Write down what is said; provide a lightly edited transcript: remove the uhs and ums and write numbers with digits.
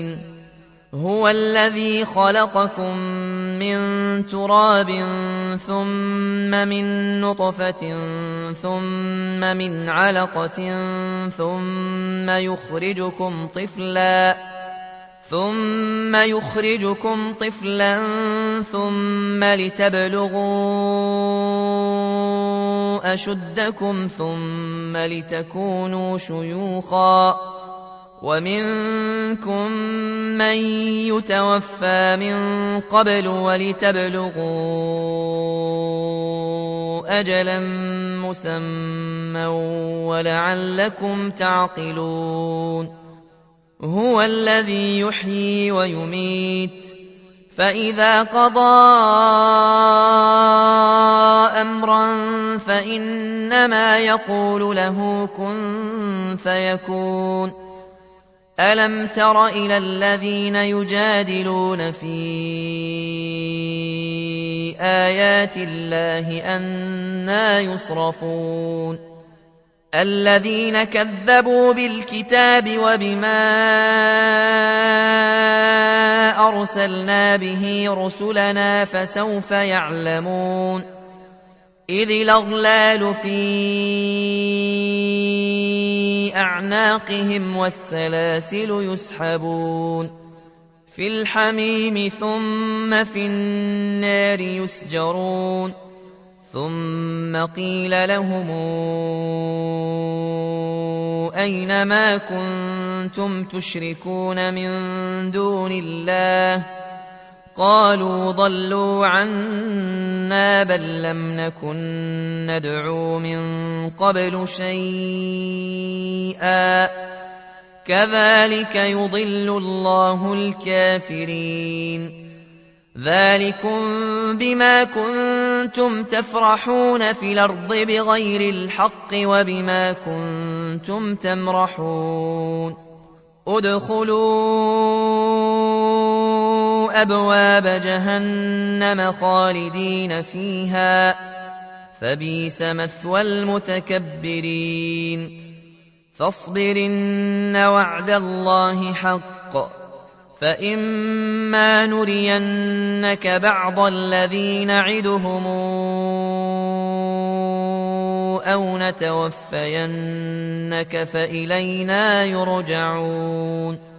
هو الذي خلقكم من تراب ثم من نطفة ثم من علقة ثم يخرجكم طفلا ثم لتبلغوا أشدكم ثم لتكونوا شيوخا ومنكم من يتوفى من قبل ولتبلغوا أجلا مسمى ولعلكم تعقلون هو الذي يحيي ويميت فإذا قضى أمرا فإنما يقول له كن فيكون ألم تر إلى الذين يجادلون في آيات الله أنى يصرفون الذين كذبوا بالكتاب وبما أرسلنا به رسلنا فسوف يعلمون إذ الأغلال في أعناقهم والسلاسل يسحبون في الحميم ثم في النار يسجرون ثم قيل لهم أين ما كنتم تشركون من دون الله قالوا ضلوا عنا بل لم نكن ندعو من قبل شيئا كذلك يضل الله الكافرين ذلكم بما كنتم تفرحون في الأرض بغير الحق وبما كنتم تمرحون ادخلوا أبواب جهنم خالدين فيها فبئس مثوى المتكبرين فاصبر إن وعد الله حق فإما نرينك بعض الذي نعدهم أو نتوفينك فإلينا يرجعون